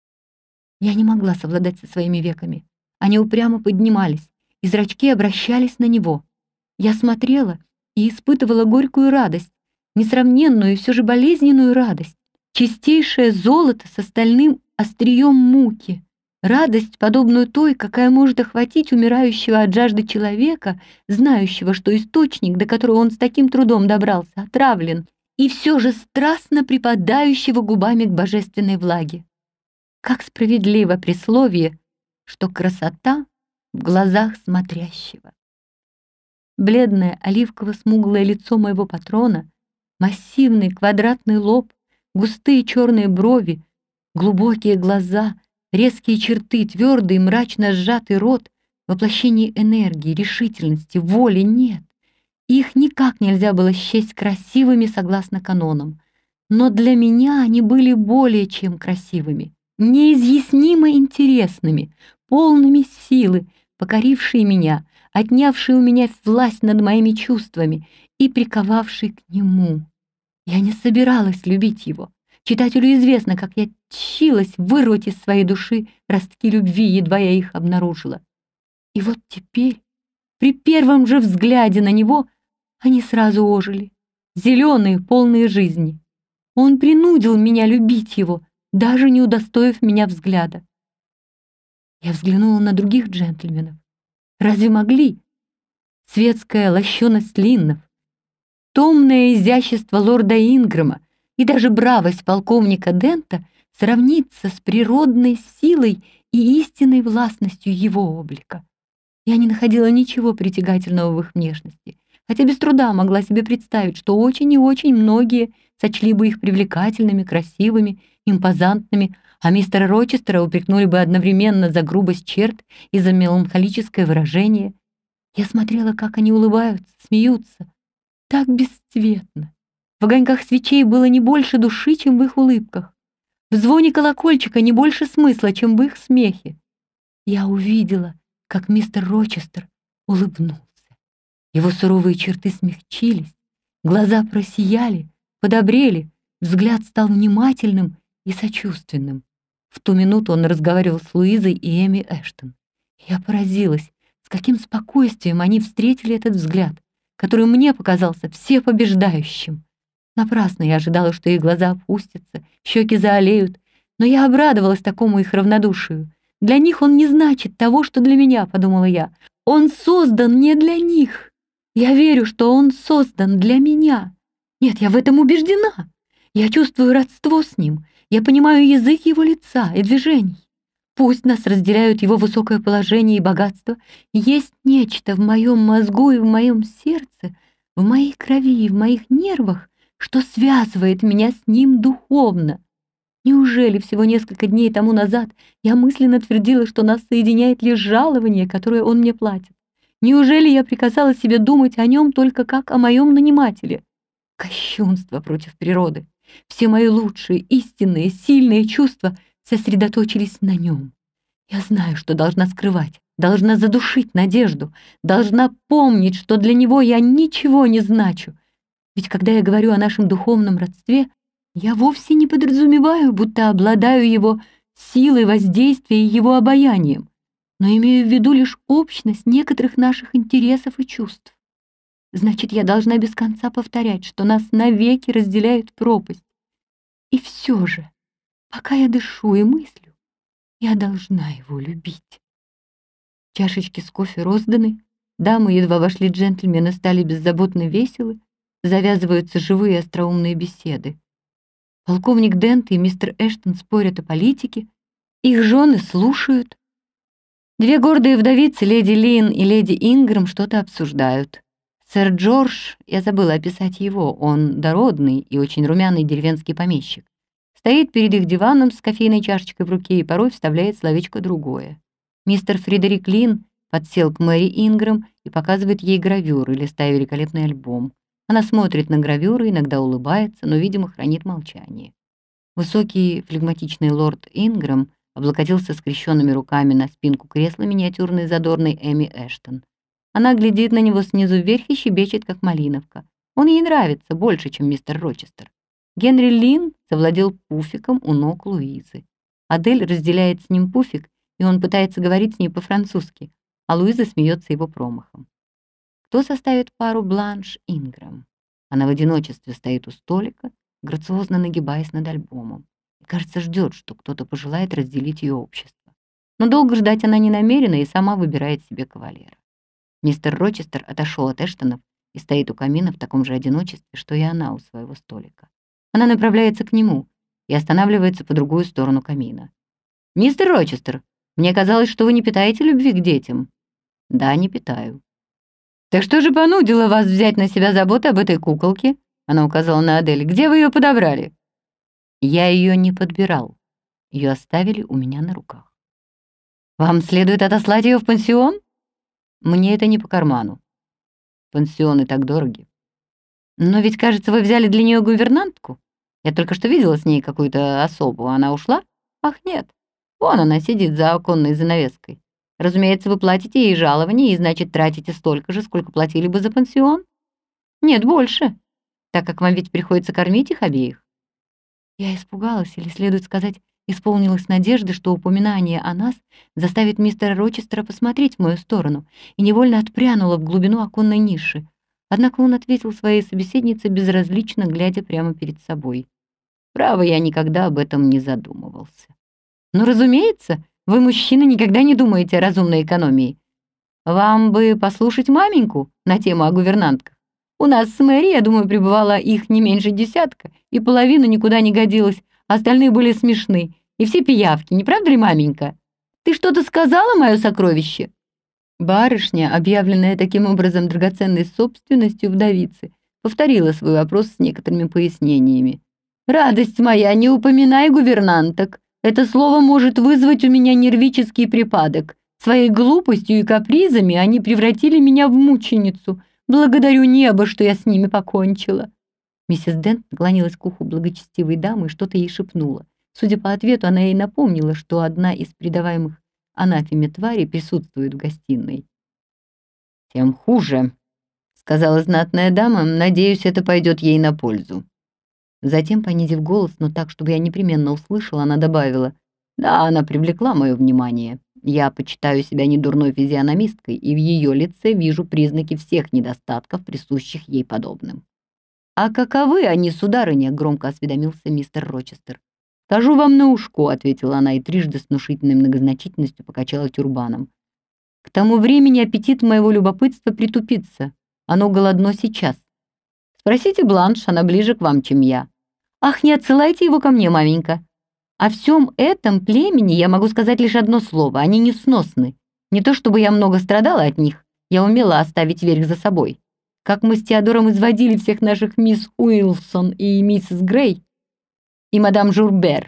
Я не могла совладать со своими веками. Они упрямо поднимались, и зрачки обращались на него. Я смотрела и испытывала горькую радость, несравненную и все же болезненную радость, чистейшее золото с остальным острием муки, радость, подобную той, какая может охватить умирающего от жажды человека, знающего, что источник, до которого он с таким трудом добрался, отравлен, и все же страстно припадающего губами к божественной влаге. Как справедливо присловие, что красота в глазах смотрящего. Бледное оливково-смуглое лицо моего патрона, массивный квадратный лоб, густые черные брови, глубокие глаза, резкие черты, твердый мрачно сжатый рот, воплощение энергии, решительности, воли нет. Их никак нельзя было счесть красивыми согласно канонам. Но для меня они были более чем красивыми, неизъяснимо интересными, полными силы, покорившие меня, отнявшие у меня власть над моими чувствами и приковавшие к нему. Я не собиралась любить его. Читателю известно, как я тщилась вырвать из своей души ростки любви, едва я их обнаружила. И вот теперь, при первом же взгляде на него, они сразу ожили, зеленые, полные жизни. Он принудил меня любить его, даже не удостоив меня взгляда. Я взглянула на других джентльменов. Разве могли? Светская лощеность Линнов, томное изящество лорда Ингрэма и даже бравость полковника Дента сравниться с природной силой и истинной властностью его облика. Я не находила ничего притягательного в их внешности, хотя без труда могла себе представить, что очень и очень многие сочли бы их привлекательными, красивыми, импозантными, а мистера Рочестера упрекнули бы одновременно за грубость черт и за меланхолическое выражение. Я смотрела, как они улыбаются, смеются, так бесцветно. В огоньках свечей было не больше души, чем в их улыбках. В звоне колокольчика не больше смысла, чем в их смехе. Я увидела, как мистер Рочестер улыбнулся. Его суровые черты смягчились, глаза просияли, подобрели, взгляд стал внимательным и сочувственным. В ту минуту он разговаривал с Луизой и Эми Эштон. Я поразилась, с каким спокойствием они встретили этот взгляд, который мне показался всепобеждающим. Напрасно я ожидала, что их глаза опустятся, щеки заолеют, но я обрадовалась такому их равнодушию. Для них он не значит того, что для меня, подумала я. Он создан не для них. Я верю, что он создан для меня. Нет, я в этом убеждена. Я чувствую родство с ним. Я понимаю язык его лица и движений. Пусть нас разделяют его высокое положение и богатство, есть нечто в моем мозгу и в моем сердце, в моей крови и в моих нервах, что связывает меня с ним духовно. Неужели всего несколько дней тому назад я мысленно твердила, что нас соединяет лишь жалование, которое он мне платит? Неужели я приказала себе думать о нем только как о моем нанимателе? Кощунство против природы. Все мои лучшие, истинные, сильные чувства сосредоточились на нем. Я знаю, что должна скрывать, должна задушить надежду, должна помнить, что для него я ничего не значу. Ведь когда я говорю о нашем духовном родстве, я вовсе не подразумеваю, будто обладаю его силой воздействия и его обаянием, но имею в виду лишь общность некоторых наших интересов и чувств. Значит, я должна без конца повторять, что нас навеки разделяет пропасть. И все же, пока я дышу и мыслю, я должна его любить. Чашечки с кофе розданы, дамы, едва вошли джентльмены, стали беззаботно веселы, завязываются живые остроумные беседы. Полковник Дент и мистер Эштон спорят о политике, их жены слушают. Две гордые вдовицы, леди Лин и леди Ингрэм, что-то обсуждают. Сэр Джордж, я забыла описать его, он дородный и очень румяный деревенский помещик, стоит перед их диваном с кофейной чашечкой в руке и порой вставляет словечко другое. Мистер Фредерик Лин подсел к Мэри Ингрэм и показывает ей гравюры, листая великолепный альбом. Она смотрит на гравюры, иногда улыбается, но, видимо, хранит молчание. Высокий флегматичный лорд Ингрэм облокотился скрещенными руками на спинку кресла миниатюрной задорной Эми Эштон. Она глядит на него снизу вверх и щебечет, как малиновка. Он ей нравится больше, чем мистер Рочестер. Генри Лин завладел пуфиком у ног Луизы. Адель разделяет с ним пуфик, и он пытается говорить с ней по-французски, а Луиза смеется его промахом. Кто составит пару Бланш Ингрэм? Она в одиночестве стоит у столика, грациозно нагибаясь над альбомом. И, кажется, ждет, что кто-то пожелает разделить ее общество. Но долго ждать она не намерена и сама выбирает себе кавалера. Мистер Рочестер отошел от Эштонов и стоит у камина в таком же одиночестве, что и она у своего столика. Она направляется к нему и останавливается по другую сторону камина. «Мистер Рочестер, мне казалось, что вы не питаете любви к детям». «Да, не питаю». «Так что же понудило вас взять на себя заботу об этой куколке?» Она указала на Адель. «Где вы ее подобрали?» «Я ее не подбирал. Ее оставили у меня на руках». «Вам следует отослать ее в пансион?» «Мне это не по карману. Пансионы так дороги». «Но ведь, кажется, вы взяли для нее гувернантку. Я только что видела с ней какую-то особу. Она ушла? Ах, нет. Вон она сидит за оконной занавеской. Разумеется, вы платите ей жалование и, значит, тратите столько же, сколько платили бы за пансион? Нет, больше, так как вам ведь приходится кормить их обеих». Я испугалась, или, следует сказать, исполнилась надежды, что упоминание о нас заставит мистера Рочестера посмотреть в мою сторону, и невольно отпрянула в глубину оконной ниши. Однако он ответил своей собеседнице безразлично, глядя прямо перед собой. «Право, я никогда об этом не задумывался». «Ну, разумеется, вы, мужчина, никогда не думаете о разумной экономии. Вам бы послушать маменьку на тему о гувернантках. У нас с Мэри, я думаю, пребывало их не меньше десятка, и половина никуда не годилась, а остальные были смешны, и все пиявки, не правда ли, маменька? Ты что-то сказала, мое сокровище?» Барышня, объявленная таким образом драгоценной собственностью вдовицы, повторила свой вопрос с некоторыми пояснениями. «Радость моя, не упоминай гувернанток. Это слово может вызвать у меня нервический припадок. Своей глупостью и капризами они превратили меня в мученицу. Благодарю небо, что я с ними покончила». Миссис Дент наклонилась к уху благочестивой дамы и что-то ей шепнула. Судя по ответу, она ей напомнила, что одна из предаваемых анафеме тварей присутствует в гостиной. «Тем хуже. сказала знатная дама, надеюсь, это пойдет ей на пользу. Затем, понизив голос, но так, чтобы я непременно услышала, она добавила: «Да, она привлекла мое внимание. Я почитаю себя недурной физиономисткой, и в ее лице вижу признаки всех недостатков, присущих ей подобным». «А каковы они, сударыня?» — громко осведомился мистер Рочестер. «Скажу вам на ушко», — ответила она и трижды с внушительной многозначительностью покачала тюрбаном. «К тому времени аппетит моего любопытства притупится. Оно голодно сейчас. Спросите Бланш, она ближе к вам, чем я». «Ах, не отсылайте его ко мне, маменька. О всем этом племени я могу сказать лишь одно слово. Они несносны. Не то чтобы я много страдала от них, я умела оставить верх за собой. Как мы с Теодором изводили всех наших мисс Уилсон и миссис Грей и мадам Журбер.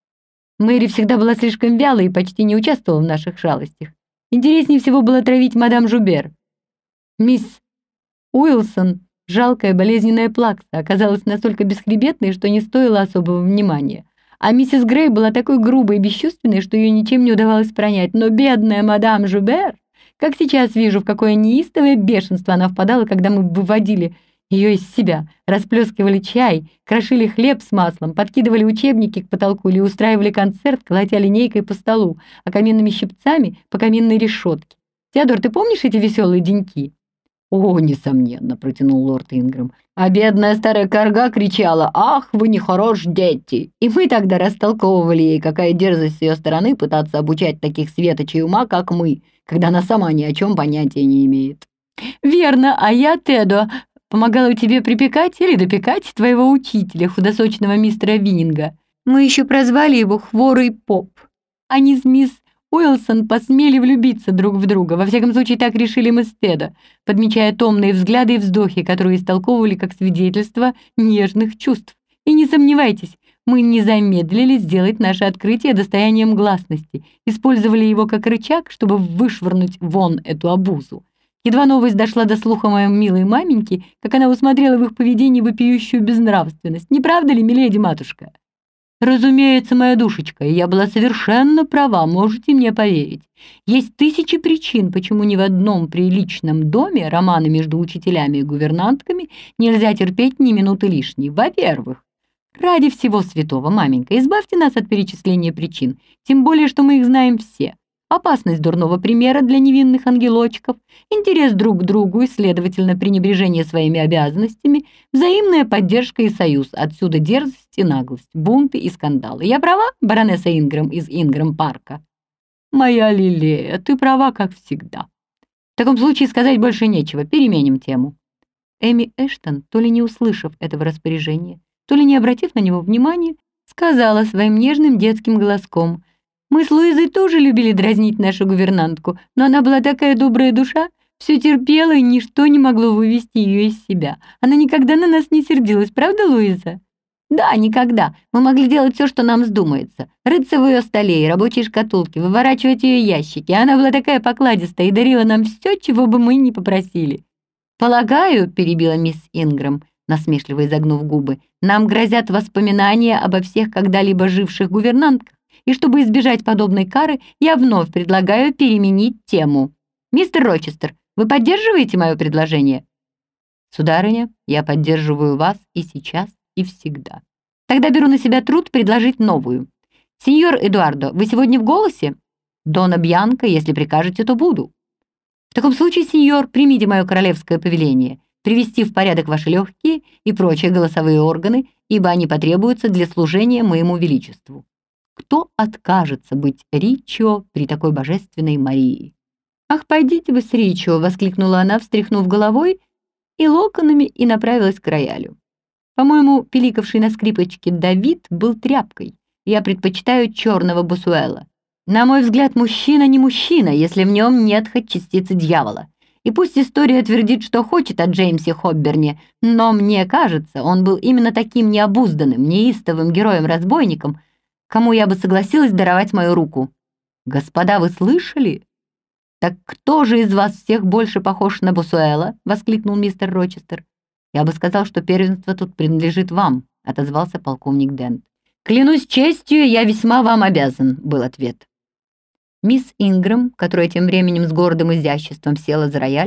Мэри всегда была слишком вялой и почти не участвовала в наших шалостях. Интереснее всего было травить мадам Журбер. Мисс Уилсон, жалкая болезненная плакса, оказалась настолько бесхребетной, что не стоила особого внимания. А миссис Грей была такой грубой и бесчувственной, что ее ничем не удавалось пронять. Но бедная мадам Жубер, как сейчас вижу, в какое неистовое бешенство она впадала, когда мы выводили ее из себя, расплескивали чай, крошили хлеб с маслом, подкидывали учебники к потолку или устраивали концерт, колотя линейкой по столу, а каминными щипцами по каминной решетке. Теодор, ты помнишь эти веселые деньки? «О, несомненно», — протянул лорд Ингрэм. «А бедная старая корга кричала: «Ах, вы нехорош, дети!» И мы тогда растолковывали ей, какая дерзость с ее стороны пытаться обучать таких светочей ума, как мы, когда она сама ни о чем понятия не имеет». «Верно, а я, Тедо, помогала тебе припекать или допекать твоего учителя, худосочного мистера Виннинга. Мы еще прозвали его Хворый Поп. Они с мисс Уилсон посмели влюбиться друг в друга, во всяком случае так решили мы с Тедо, подмечая томные взгляды и вздохи, которые истолковывали как свидетельство нежных чувств. И не сомневайтесь, мы не замедлили сделать наше открытие достоянием гласности, использовали его как рычаг, чтобы вышвырнуть вон эту обузу. Едва новость дошла до слуха моей милой маменьки, как она усмотрела в их поведении вопиющую безнравственность. Не правда ли, миледи-матушка? Разумеется, моя душечка, я была совершенно права, можете мне поверить. Есть тысячи причин, почему ни в одном приличном доме романы между учителями и гувернантками нельзя терпеть ни минуты лишней. Во-первых, ради всего святого, маменька, избавьте нас от перечисления причин, тем более, что мы их знаем все. Опасность дурного примера для невинных ангелочков, интерес друг к другу и, следовательно, пренебрежение своими обязанностями, взаимная поддержка и союз, отсюда дерзость и наглость, бунты и скандалы. Я права, баронесса Ингрэм из Ингрэм-парка? Моя Лилея, ты права, как всегда. В таком случае сказать больше нечего, переменим тему. Эми Эштон, то ли не услышав этого распоряжения, то ли не обратив на него внимания, сказала своим нежным детским голоском: «Мы с Луизой тоже любили дразнить нашу гувернантку, но она была такая добрая душа, все терпела, и ничто не могло вывести ее из себя. Она никогда на нас не сердилась, правда, Луиза?» «Да, никогда. Мы могли делать все, что нам вздумается. Рыться в ее столе и рабочей шкатулке, выворачивать ее ящики. Она была такая покладистая и дарила нам все, чего бы мы ни попросили». «Полагаю», — перебила мисс Ингрэм, насмешливо изогнув губы, «нам грозят воспоминания обо всех когда-либо живших гувернантках. И чтобы избежать подобной кары, я вновь предлагаю переменить тему. Мистер Рочестер, вы поддерживаете мое предложение?» «Сударыня, я поддерживаю вас и сейчас, и всегда». «Тогда беру на себя труд предложить новую. Сеньор Эдуардо, вы сегодня в голосе?» «Дона Бьянка, если прикажете, то буду». «В таком случае, сеньор, примите мое королевское повеление, привести в порядок ваши легкие и прочие голосовые органы, ибо они потребуются для служения моему величеству». Кто откажется быть Ричио при такой божественной Марии? «Ах, пойдите вы с Ричио!» — воскликнула она, встряхнув головой и локонами, и направилась к роялю. «По-моему, пиликавший на скрипочке Давид был тряпкой. Я предпочитаю черного Босуэла. На мой взгляд, мужчина не мужчина, если в нем нет хоть частицы дьявола. И пусть история твердит, что хочет о Джеймсе Хобберне, но мне кажется, он был именно таким необузданным, неистовым героем-разбойником, кому я бы согласилась даровать мою руку. Господа, вы слышали? Так кто же из вас всех больше похож на Босуэла? Воскликнул мистер Рочестер. Я бы сказал, что первенство тут принадлежит вам, отозвался полковник Дент. Клянусь честью, я весьма вам обязан, был ответ. Мисс Ингрэм, которая тем временем с гордым изяществом села за рояль,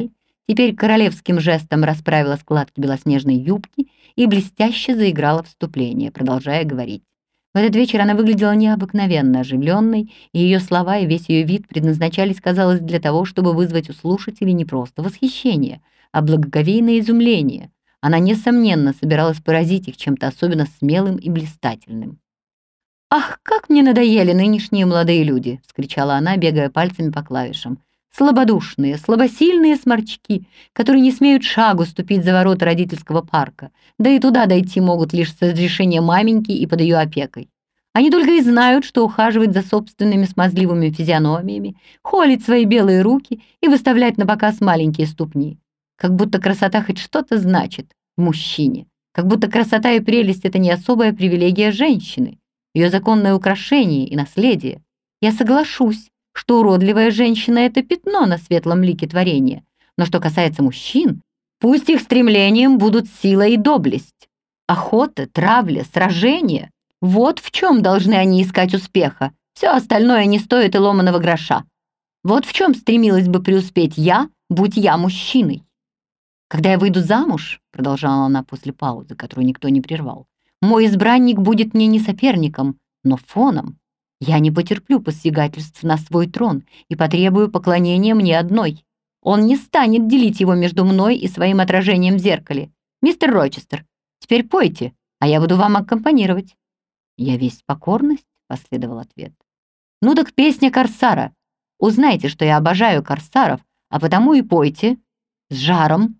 Теперь королевским жестом расправила складки белоснежной юбки и блестяще заиграла вступление, продолжая говорить. В этот вечер она выглядела необыкновенно оживленной, и ее слова и весь ее вид предназначались, казалось, для того, чтобы вызвать у слушателей не просто восхищение, а благоговейное изумление. Она, несомненно, собиралась поразить их чем-то особенно смелым и блистательным. «Ах, как мне надоели нынешние молодые люди!» — вскричала она, бегая пальцами по клавишам. «Слабодушные, слабосильные сморчки, которые не смеют шагу ступить за ворота родительского парка, да и туда дойти могут лишь с разрешения маменьки и под ее опекой. Они только и знают, что ухаживать за собственными смазливыми физиономиями, холить свои белые руки и выставлять на показ маленькие ступни. Как будто красота хоть что-то значит в мужчине, как будто красота и прелесть — это не особая привилегия женщины, ее законное украшение и наследие. Я соглашусь, что уродливая женщина — это пятно на светлом лике творения. Но что касается мужчин, пусть их стремлением будут сила и доблесть. Охота, травля, сражения — вот в чем должны они искать успеха. Все остальное не стоит и ломаного гроша. Вот в чем стремилась бы преуспеть я, будь я мужчиной. «Когда я выйду замуж», — продолжала она после паузы, которую никто не прервал, «мой избранник будет мне не соперником, но фоном. Я не потерплю посягательств на свой трон и потребую поклонения мне одной. Он не станет делить его между мной и своим отражением в зеркале. Мистер Рочестер, теперь пойте, а я буду вам аккомпанировать». «Я весь покорность», — последовал ответ. «Ну так песня Корсара. Узнайте, что я обожаю корсаров, а потому и пойте с жаром».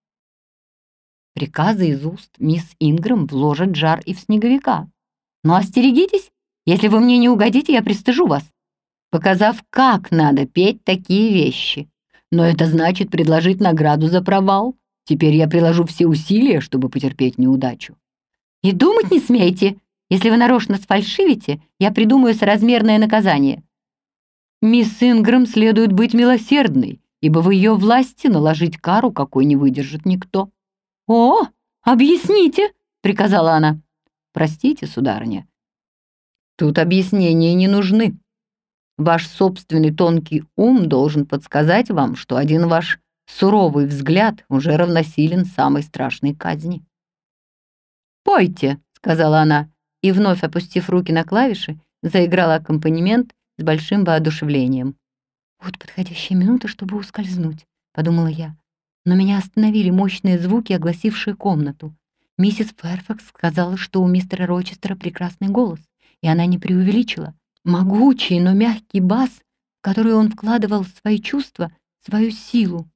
Приказы из уст мисс Ингрэм вложат жар и в снеговика. Но остерегитесь, если вы мне не угодите, я пристыжу вас, показав, как надо петь такие вещи. Но это значит предложить награду за провал. Теперь я приложу все усилия, чтобы потерпеть неудачу. И думать не смейте. Если вы нарочно сфальшивите, я придумаю соразмерное наказание. Мисс Ингрэм следует быть милосердной, ибо в ее власти наложить кару, какой не выдержит никто. «О, объясните!» — приказала она. «Простите, сударыня, тут объяснения не нужны. Ваш собственный тонкий ум должен подсказать вам, что один ваш суровый взгляд уже равносилен самой страшной казни». «Пойте», — сказала она, и, вновь опустив руки на клавиши, заиграла аккомпанемент с большим воодушевлением. «Вот подходящая минута, чтобы ускользнуть», — подумала я. Но меня остановили мощные звуки, огласившие комнату. Миссис Фэрфакс сказала, что у мистера Рочестера прекрасный голос, и она не преувеличила. Могучий, но мягкий бас, в который он вкладывал свои чувства, свою силу.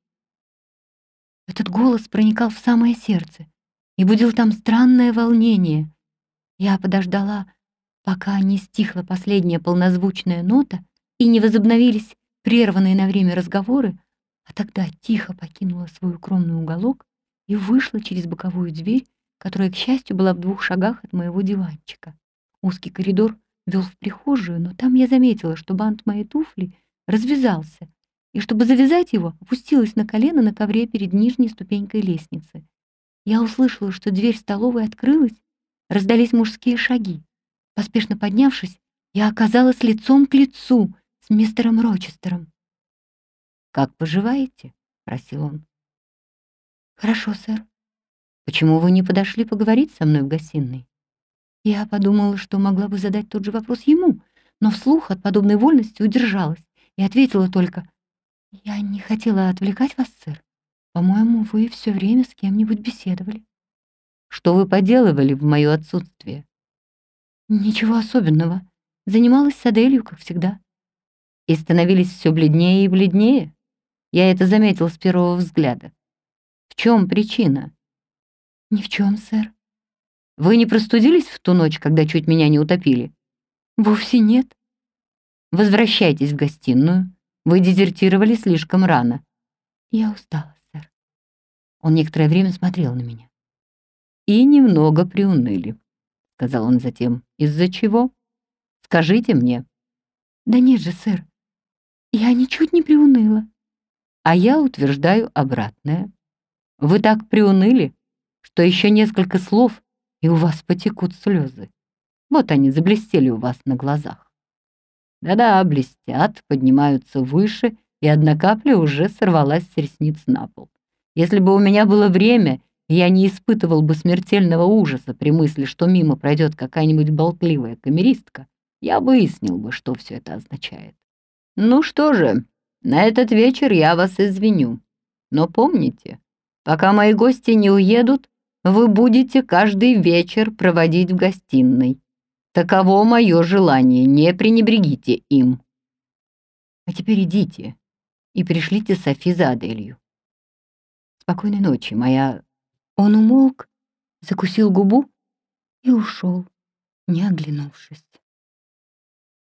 Этот голос проникал в самое сердце и будил там странное волнение. Я подождала, пока не стихла последняя полнозвучная нота и не возобновились прерванные на время разговоры, а тогда тихо покинула свой укромный уголок и вышла через боковую дверь, которая, к счастью, была в 2 шагах от моего диванчика. Узкий коридор вел в прихожую, но там я заметила, что бант моей туфли развязался, и, чтобы завязать его, опустилась на колено на ковре перед нижней ступенькой лестницы. Я услышала, что дверь столовой открылась, раздались мужские шаги. Поспешно поднявшись, я оказалась лицом к лицу с мистером Рочестером. «Как поживаете?» — спросил он. «Хорошо, сэр». «Почему вы не подошли поговорить со мной в гостиной?» Я подумала, что могла бы задать тот же вопрос ему, но вслух от подобной вольности удержалась и ответила только: «Я не хотела отвлекать вас, сэр. По-моему, вы все время с кем-нибудь беседовали». «Что вы поделывали в мое отсутствие?» «Ничего особенного. Занималась с Аделью, как всегда». «И становились все бледнее и бледнее? Я это заметил с первого взгляда. В чем причина?» «Ни в чем, сэр». «Вы не простудились в ту ночь, когда чуть меня не утопили?» «Вовсе нет». «Возвращайтесь в гостиную. Вы дезертировали слишком рано». «Я устала, сэр». Он некоторое время смотрел на меня. «И немного приуныли», — сказал он затем. «Из-за чего? Скажите мне». «Да нет же, сэр. Я ничуть не приуныла». «А я утверждаю обратное. Вы так приуныли, что еще несколько слов, и у вас потекут слезы. Вот они заблестели у вас на глазах. Да-да, блестят, поднимаются выше, и одна капля уже сорвалась с ресниц на пол. Если бы у меня было время, я не испытывал бы смертельного ужаса при мысли, что мимо пройдет какая-нибудь болтливая камеристка, я выяснил бы, что все это означает. Ну что же, на этот вечер я вас извиню. Но помните, пока мои гости не уедут, вы будете каждый вечер проводить в гостиной. Таково мое желание, не пренебрегите им. А теперь идите и пришлите Софи за Аделью. Спокойной ночи, моя...» Он умолк, закусил губу и ушел, не оглянувшись.